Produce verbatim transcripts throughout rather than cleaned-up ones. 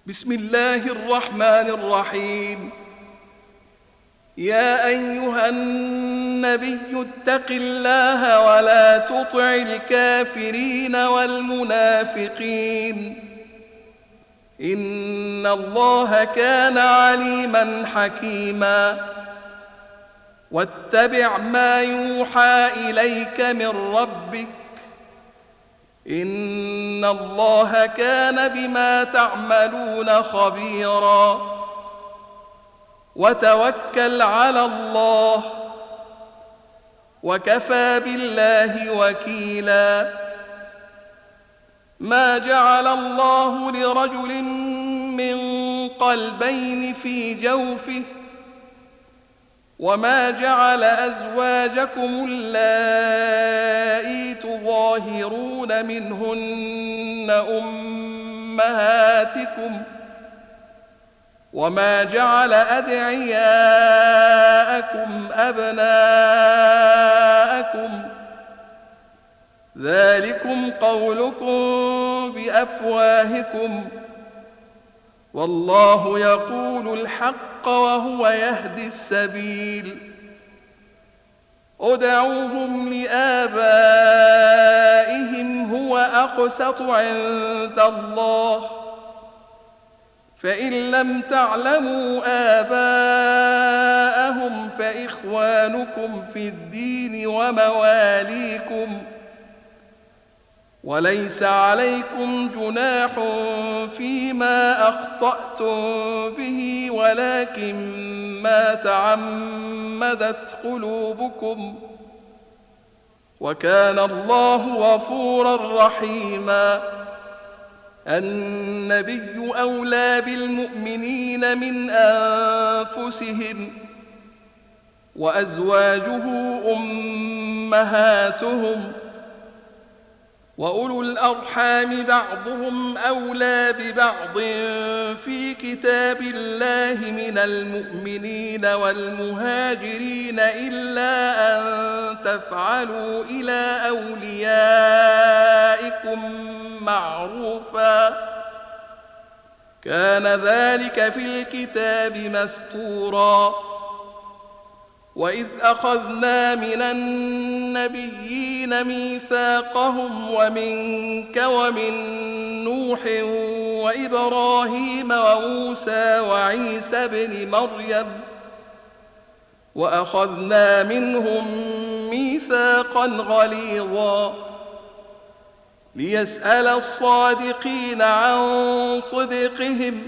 بسم الله الرحمن الرحيم. يا أيها النبي اتق الله ولا تطع الكافرين والمنافقين إن الله كان عليما حكيما. واتبع ما يوحى إليك من ربك إن الله كان بما تعملون خبيرا. وتوكل على الله وكفى بالله وكيلا. ما جعل الله لرجل من قلبين في جوفه وما جعل أزواجكم اللائي تظاهرون منهن أمهاتكم وما جعل أدعياءكم أبناءكم ذلكم قولكم بأفواهكم والله يقول الحق وهو يهدي السبيل. ادعوهم لآبائهم هو أقسط عند الله فإن لم تعلموا آباءهم فإخوانكم في الدين ومواليكم وليس عليكم جناح فيما أخطأتم به ولكن ما تعمدت قلوبكم وكان الله غفورا رحيما. النبي أولى بالمؤمنين من أنفسهم وأزواجه أمهاتهم وأولو الأرحام بعضهم أولى ببعض في كتاب الله من المؤمنين والمهاجرين إلا أن تفعلوا إلى أوليائكم معروفا كان ذلك في الكتاب مسطورا. وإذ أخذنا من النبيين ميثاقهم ومنك ومن نوح وإبراهيم وموسى وعيسى بن مريم وأخذنا منهم ميثاقا غليظا ليسأل الصادقين عن صدقهم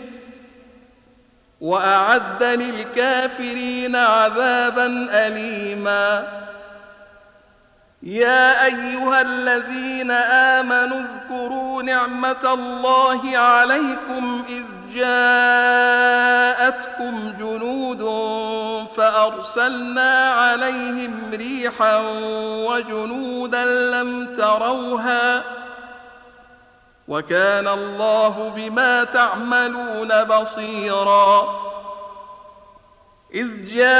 وأعد للكافرين عذابا أليما. يا أيها الذين آمنوا اذكروا نعمة الله عليكم إذ جاءتكم جنود فأرسلنا عليهم ريحا وجنودا لم تروها وكان الله بما تعملون بصيرا. إذ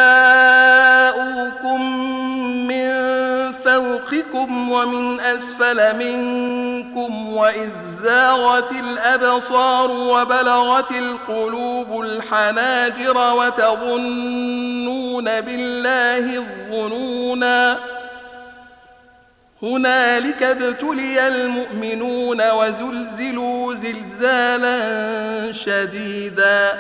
جاءوكم من فوقكم ومن أسفل منكم وإذ زاغت الأبصار وبلغت القلوب الحناجر وتظنون بالله الظنونا هنالك ابتلي المؤمنون وزلزلوا زلزالا شديدا.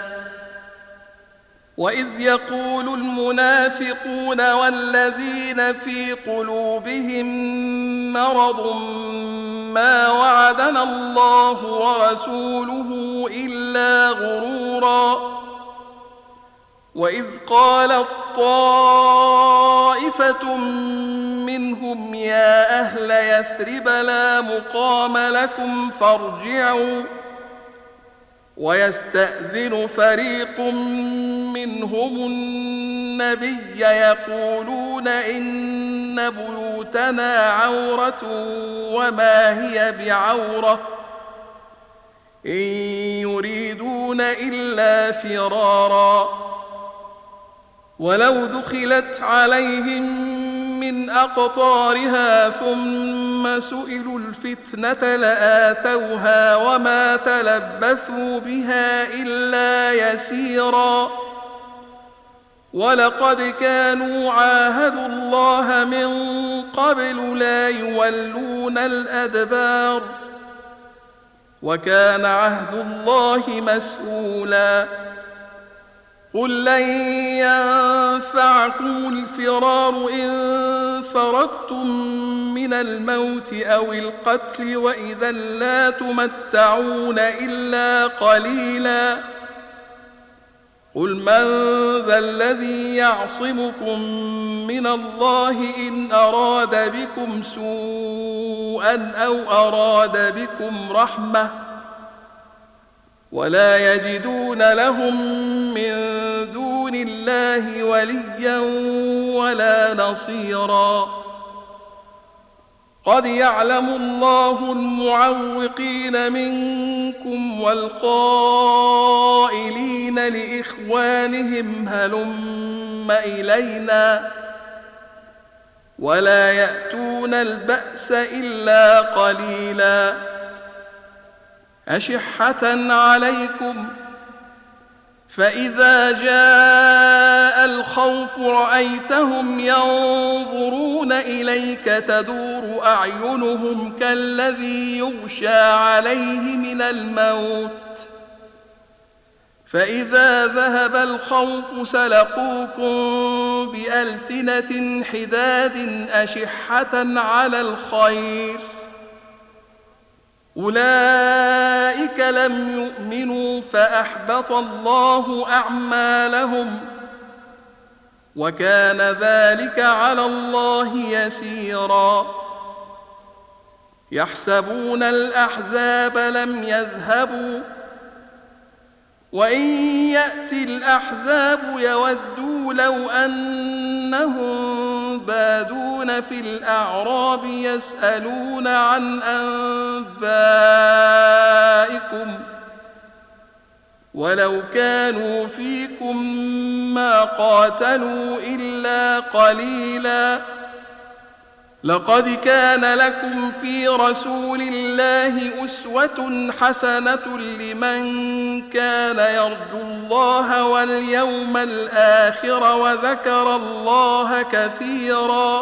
وإذ يقول المنافقون والذين في قلوبهم مرض ما وعدنا الله ورسوله إلا غرورا. وإذ قالت طائفة منهم يا أهل يثرب لا مقام لكم فارجعوا ويستأذن فريق منهم النبي يقولون إن بيوتنا عورة وما هي بعورة إن يريدون إلا فرارا ولو دخلت عليهم من أقطارها ثم سئلوا الفتنة لآتوها وما تلبثوا بها إلا يسيرا ولقد كانوا عاهدوا الله من قبل لا يولون الأدبار وكان عهد الله مسؤولا قل لن ينفعكم الفرار إن فررتم من الموت أو القتل وإذا لا تمتعون إلا قليلا قل من ذا الذي يعصمكم من الله إن أراد بكم سوءا أو أراد بكم رحمة ولا يجدون لهم من دون الله وليا ولا نصيرا قد يعلم الله المعوقين منكم والقائلين لإخوانهم هلم إلينا ولا يأتون البأس إلا قليلا أشحة عليكم فإذا جاء الخوف رأيتهم ينظرون إليك تدور أعينهم كالذي يغشى عليه من الموت فإذا ذهب الخوف سلقوكم بألسنة حداد أشحة على الخير أولئك لم يؤمنوا فأحبط الله أعمالهم وكان ذلك على الله يسيرا يحسبون الأحزاب لم يذهبوا وإن يأتي الأحزاب يودوا لو أنهم بادون في الأعراب يسألون عن أنبائكم ولو كانوا فيكم ما قاتلوا إلا قليلا لقد كان لكم في رسول الله أسوة حسنة لمن كان يرجو الله واليوم الآخر وذكر الله كثيرا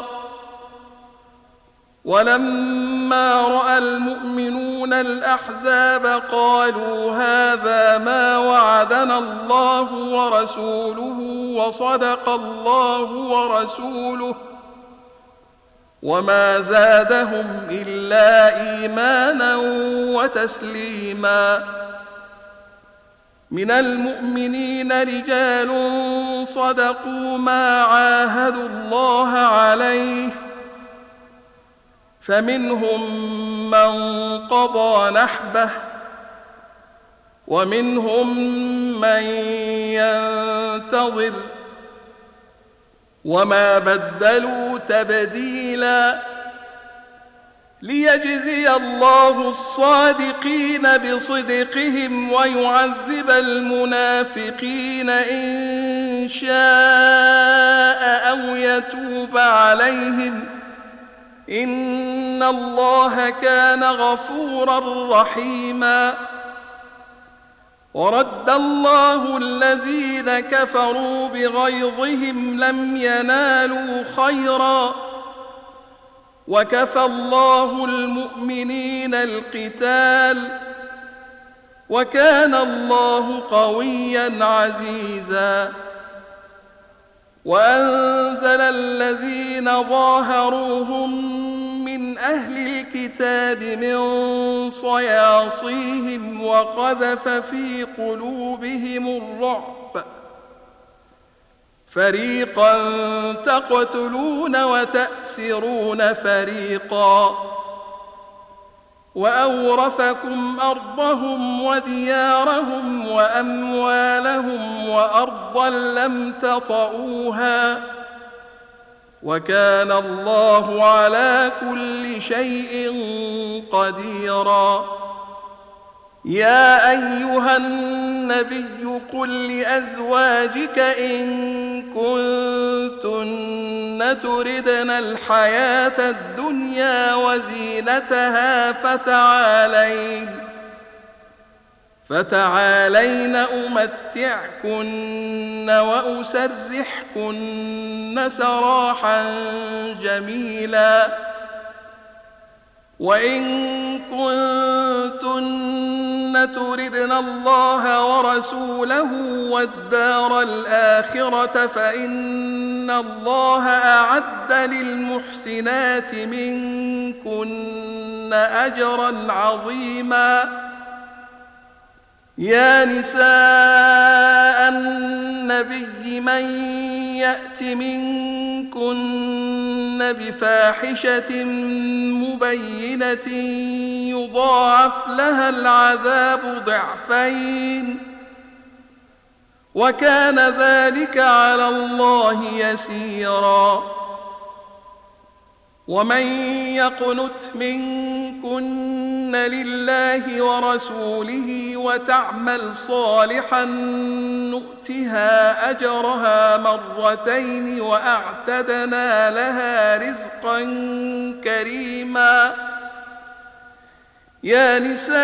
ولما رأى المؤمنون الأحزاب قالوا هذا ما وعدنا الله ورسوله وصدق الله ورسوله وما زادهم إلا إيمانا وتسليما من المؤمنين رجال صدقوا ما عاهدوا الله عليه فمنهم من قضى نحبه ومنهم من ينتظر وما بدلوا تبديلا ليجزي الله الصادقين بصدقهم ويعذب المنافقين إن شاء أو يتوب عليهم إن الله كان غفورا رحيما ورد الله الذين كفروا بغيظهم لم ينالوا خيرا وكفى الله المؤمنين القتال وكان الله قويا عزيزا وأنزل الذين ظاهروهم من أهل الكتاب من صياصيهم وقذف في قلوبهم الرعب فريقا تقتلون وتأسرون فريقا وأورثكم أرضهم وديارهم وأموالهم وأرضا لم تطئوها وكان الله على كل شيء قديرا يا أيها النبي قل لأزواجك إن كنتن تردن الحياة الدنيا وزينتها فتعالين فتعالين أمتعكن وأسرحكن سراحا جميلا وإن كنتن تردن الله ورسوله والدار الآخرة فإن الله أعد للمحسنات منكن أجرا عظيما يا نساء النبي من يأت منكن بفاحشة مبينة يضاعف لها العذاب ضعفين وكان ذلك على الله يسيرا ومن يقنت منكن لله ورسوله وتعمل صالحا نؤتها أجرها مرتين وأعتدنا لها رزقا كريما يا نساء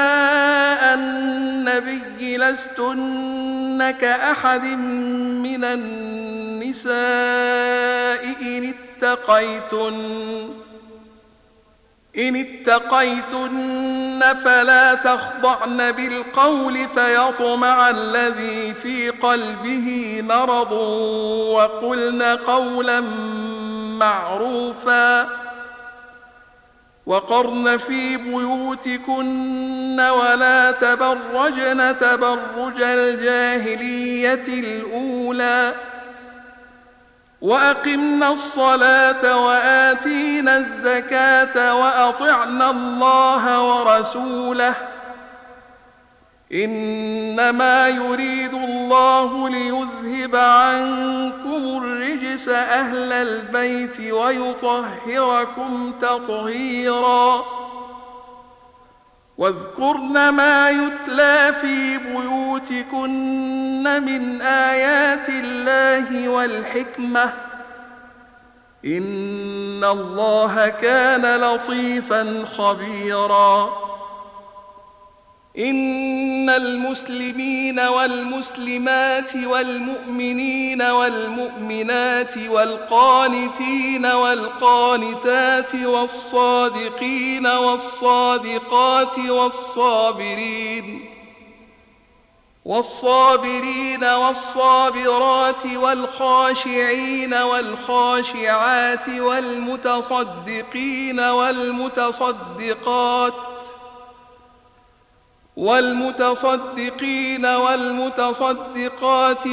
النبي لستن كأحد من النساء إن اتقيتن إن اتقيتن فلا تخضعن بالقول فيطمع الذي في قلبه مرض وقلن قولا معروفا وقرن في بيوتكن ولا تبرجن تبرج الجاهلية الأولى وأقمنا الصلاة وآتينا الزكاة وأطعنا الله ورسوله إنما يريد الله ليذهب عنكم الرجس أهل البيت ويطهركم تطهيرا واذكرن ما يتلى في بيوتكن من آيات الله والحكمة إن الله كان لطيفا خبيرا إن المسلمين والمسلمات والمؤمنين والمؤمنات والقانتين والقانتات والصادقين والصادقات والصابرين والصابرين والصابرات والخاشعين والخاشعات والمتصدقين والمتصدقات والمتصدقين والمتصدقات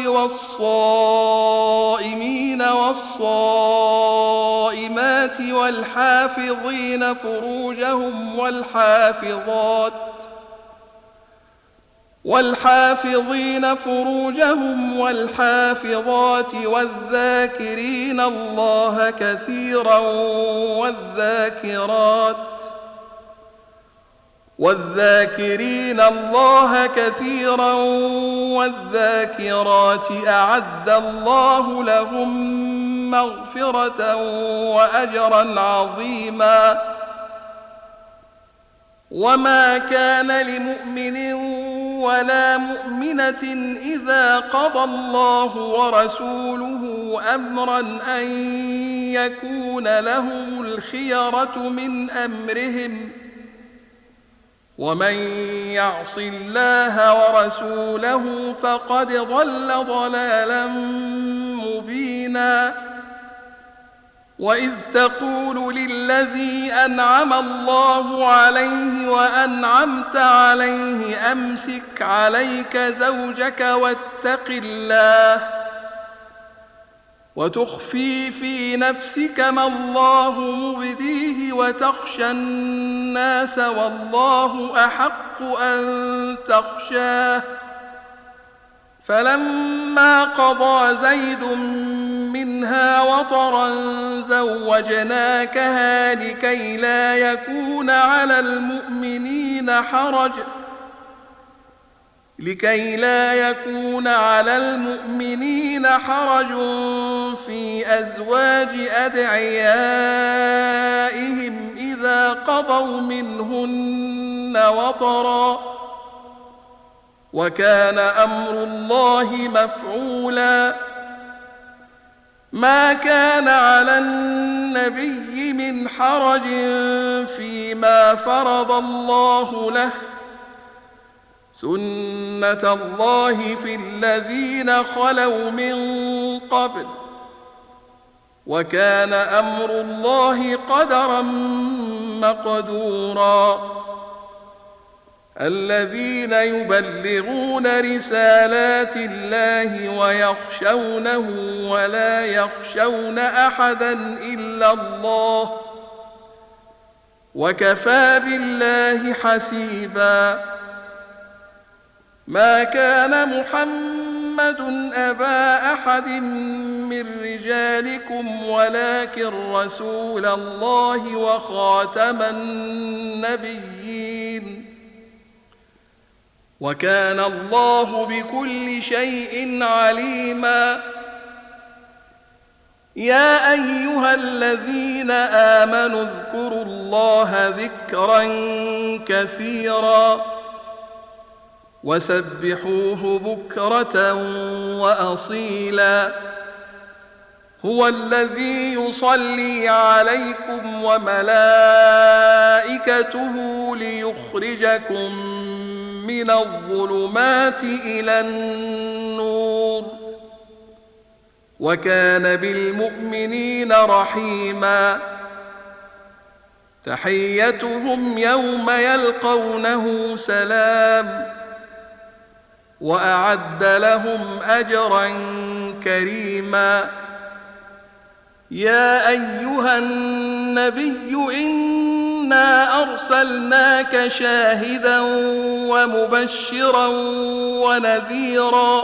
والصائمين والصائمات والحافظين فروجهم والحافظات والحافظين فروجهم والحافظات والذاكرين الله كثيرا والذاكرات والذاكرين الله كثيرا والذاكرات أعد الله لهم مغفرة وأجرا عظيما وما كان لمؤمن ولا مؤمنة إذا قضى الله ورسوله أمرا أن يكون لهم الخيرة من أمرهم ومن يعص الله ورسوله فقد ضل ضلالا مبينا وإذ تقول للذي أنعم الله عليه وأنعمت عليه أمسك عليك زوجك واتق الله وتخفي في نفسك ما الله مبديه وتخشى الناس والله أحق أن تخشاه فلما قضى زيد منها وطرا زوجناكها لكي لا يكون على المؤمنين حرج لكي لا يكون على المؤمنين حرج في أزواج أدعيائهم إذا قضوا منهن وطرا، وكان أمر الله مفعولا. ما كان على النبي من حرج فيما فرض الله له، سنة الله في الذين خلوا من قبل، وكان أمر الله قدرا مقدورا. الذين يبلغون رسالات الله ويخشونه ولا يخشون أحدا إلا الله، وكفى بالله حسيبا. ما كان محمد أبا أحد من رجالكم ولكن رسول الله وخاتم النبيين، وكان الله بكل شيء عليما. يا أيها الذين آمنوا اذكروا الله ذكرا كثيرا وسبحوه بكرة وأصيلا. هو الذي يصلي عليكم وملائكته ليخرجكم من الظلمات إلى النور، وكان بالمؤمنين رحيما. تحيتهم يوم يلقونه سلام، وأعد لهم أجرا كريما. يا أيها النبي إنا أرسلناك شاهدا ومبشرا ونذيرا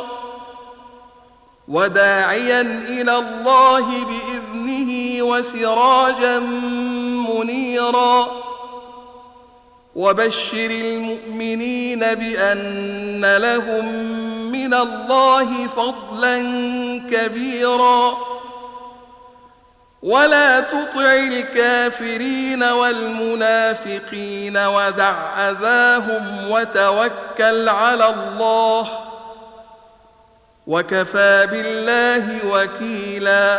وداعيا إلى الله بإذنه وسراجا منيرا. وبشر المؤمنين بأن لهم من الله فضلا كبيرا. ولا تطع الكافرين والمنافقين ودع أذاهم وتوكل على الله، وكفى بالله وكيلا.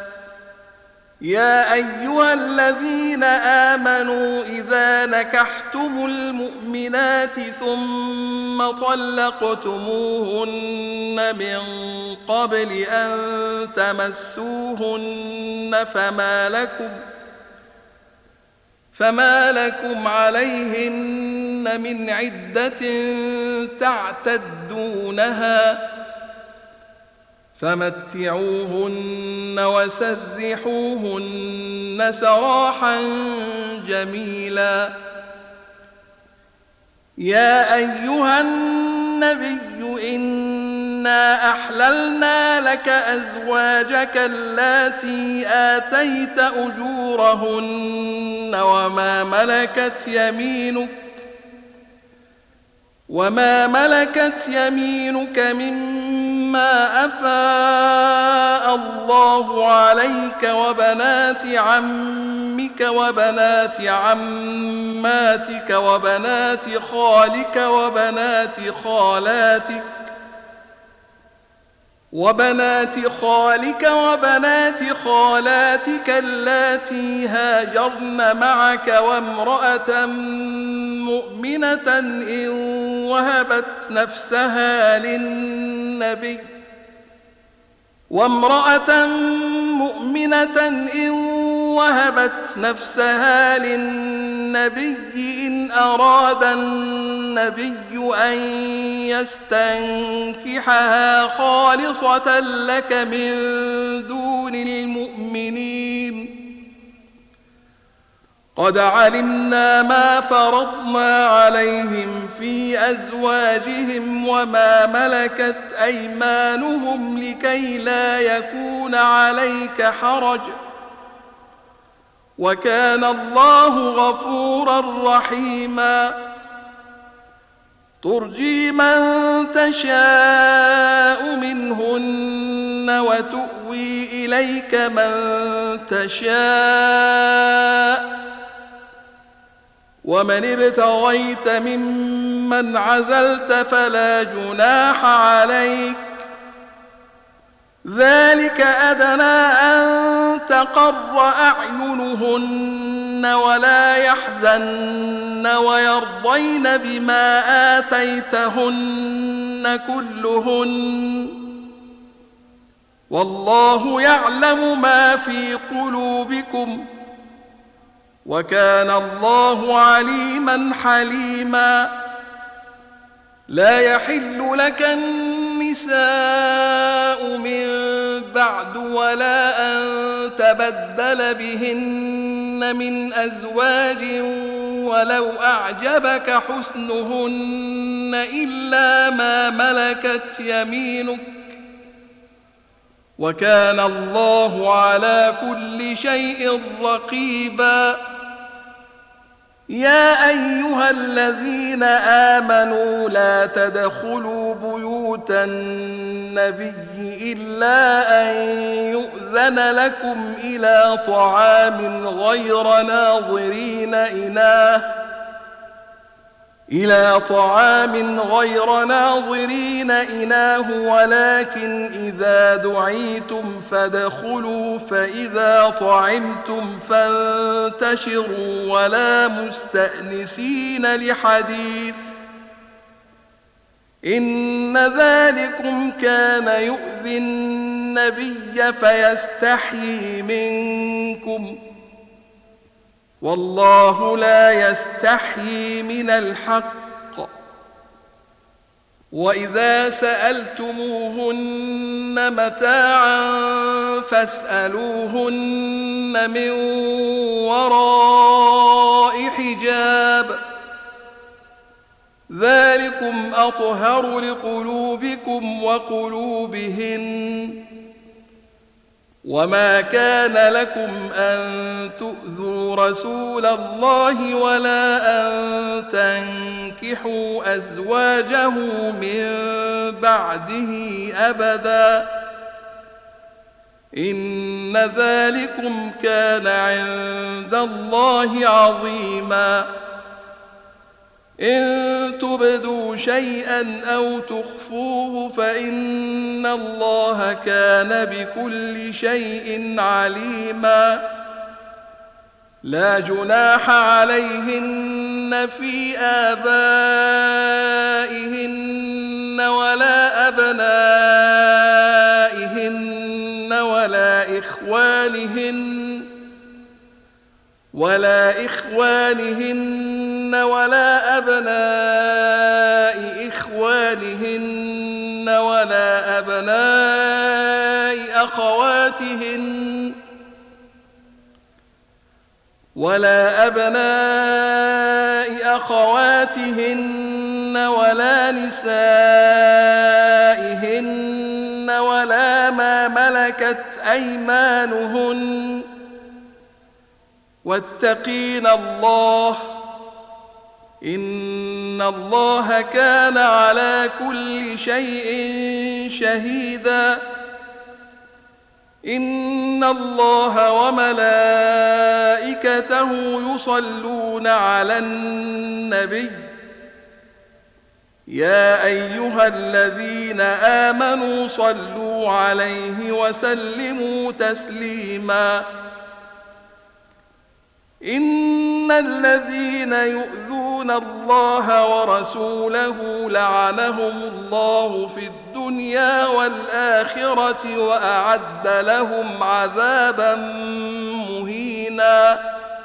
يا أيها الذين آمنوا إذا نكحتم المؤمنات ثم طلقتموهن من قبل أن تمسوهن فما لكم فما لكم عليهن من عدة تعتدونها، فمتعوهن وسرحوهن سراحا جميلا. يا أيها النبي إنا أحللنا لك أزواجك اللاتي آتيت أجورهن وما ملكت يمينك وما ملكت يمينك مما أفاء الله عليك وبنات عمك وبنات عماتك وبنات خالك وبنات خالاتك وبنات خالك وبنات خالاتك اللاتي هاجرن معك وامرأة مؤمنة إن وهبت نفسها للنبي وامرأة مؤمنة إن وهبت نفسها للنبي إن أراد النبي أن يستنكحها خالصة لك من دون المؤمنين. قد علمنا ما فرضنا عليهم في أزواجهم وما ملكت أيمانهم لكي لا يكون عليك حرج، وكان الله غفورا رحيما. ترجي من تشاء منهن وتؤوي إليك من تشاء ومن ابتغيت ممن عزلت فلا جناح عليك ذلك أدنى أن تقر أعينهن ولا يحزن ويرضين بما آتيتهن كلهن والله يعلم ما في قلوبكم وكان الله عليما حليما لا يحل لك النساء من بعد ولا أن تبدل بهن من أزواج ولو أعجبك حسنهن إلا ما ملكت يمينك وكان الله على كل شيء رقيبا يا أيها الذين آمنوا لا تدخلوا بيوت النبي إلا أن يؤذن لكم إلى طعام غير ناظرين إناه إلى طعام غير ناظرين إناه ولكن إذا دعيتم فادخلوا فإذا طعمتم فانتشروا ولا مستأنسين لحديث إن ذلكم كان يؤذي النبي فيستحيي منكم والله لا يستحيي من الحق وإذا سألتموهن متاعا فاسألوهن من وراء حجاب ذلكم أطهر لقلوبكم وقلوبهن وما كان لكم أن تؤذوا رسول الله ولا أن تنكحوا أزواجه من بعده أبدا إن ذلكم كان عند الله عظيما إن تبدوا شيئا أو تخفوه فإن الله كان بكل شيء عليما لا جناح عليهن في آبائهن ولا أبنائهن ولا إخوانهن ولا إخوانهن ولا أبناء إخوانهن ولا أبناء أخواتهن ولا أبناء أخواتهن ولا نسائهن ولا ما ملكت أيمانهن واتقين الله إن الله كان على كل شيء شهيدا إن الله وملائكته يصلون على النبي يا أيها الذين آمنوا صلوا عليه وسلموا تسليما إن الذين يؤذون الله ورسوله لعنهم الله في الدنيا والآخرة وأعد لهم عذابا مهينا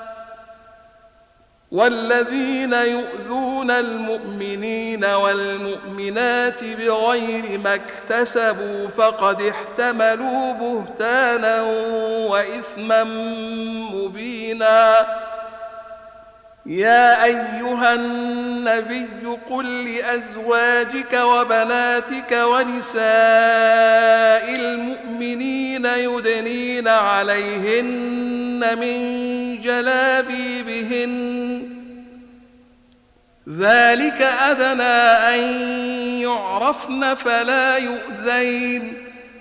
والذين يؤذون المؤمنين والمؤمنات بغير ما اكتسبوا فقد احتملوا بهتانا وإثما مبينا يا أيها النبي قل لأزواجك وبناتك ونساء المؤمنين يدنين عليهن من جلابيبهن ذلك أدنى أن يعرفن فلا يؤذين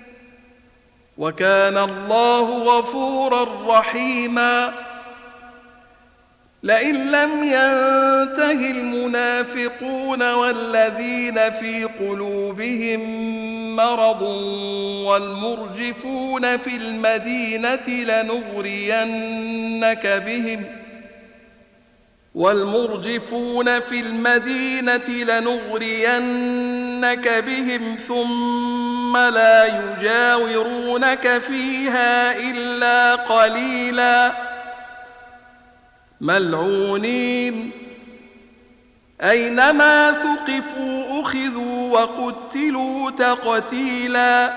وكان الله غفورا رحيما لئن لم ينته المنافقون والذين في قلوبهم مرض والمرجفون في المدينة لنغرينك بهم والمرجفون في المدينة لنغرينك بهم ثم لا يجاورونك فيها إلا قليلا ملعونين أينما ثقفوا أخذوا وقتلوا تقتيلا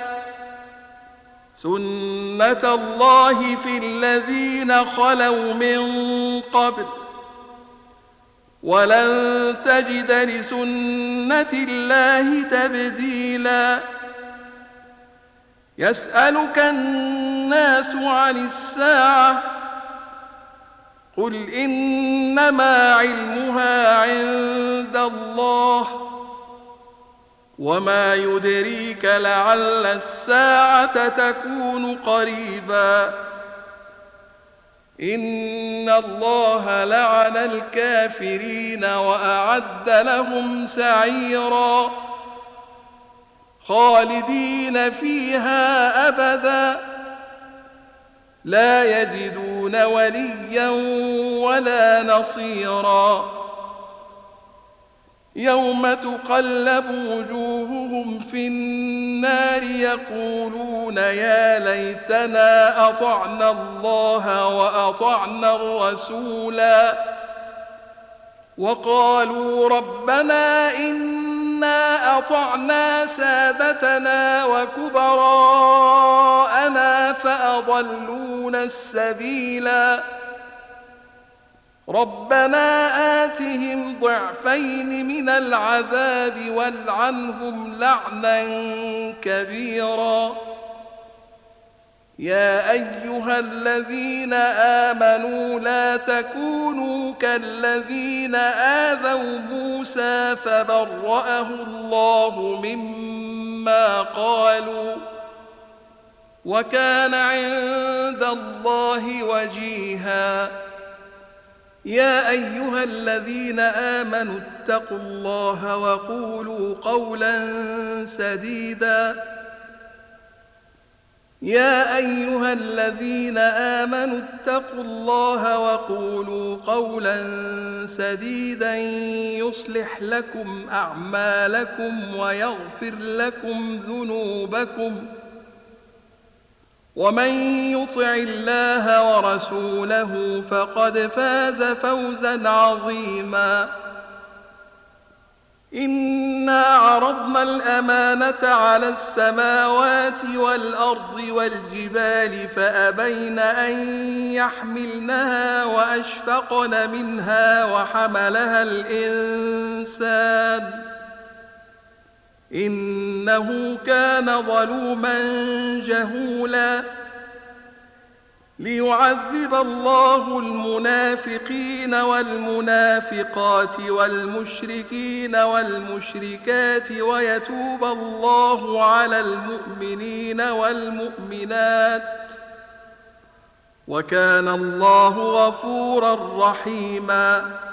سنة الله في الذين خلوا من قبل ولن تجد لسنة الله تبديلا يسألك الناس عن الساعة قل إنما علمها عند الله وما يدريك لعل الساعة تكون قريبا إن الله لعن الكافرين وأعد لهم سعيرا خالدين فيها أبدا لا يجدون وليا ولا نصيرا يوم تقلب وجوههم في النار يقولون يا ليتنا أطعنا الله وأطعنا الرسولا وقالوا ربنا إنا أطعنا سادتنا وكبراءنا فأضلونا السبيلا ربنا آتهم ضعفين من العذاب والعنهم لعنا كبيرا يا أيها الذين آمنوا لا تكونوا كالذين آذوا موسى فبرأه الله مما قالوا وكان عند الله وجيها يا أيها الذين آمنوا اتقوا الله وقولوا قولا سديدا يا أيها الذين آمنوا اتقوا الله وقولوا قولا سديدا يصلح لكم أعمالكم ويغفر لكم ذنوبكم ومن يطع الله ورسوله فقد فاز فوزا عظيما إنا عرضنا الأمانة على السماوات والأرض والجبال فأبين أن يحملنها وأشفقن منها وحملها الإنسان إنه كان ظلوما جهولا ليعذب الله المنافقين والمنافقات والمشركين والمشركات ويتوب الله على المؤمنين والمؤمنات وكان الله غفورا رحيما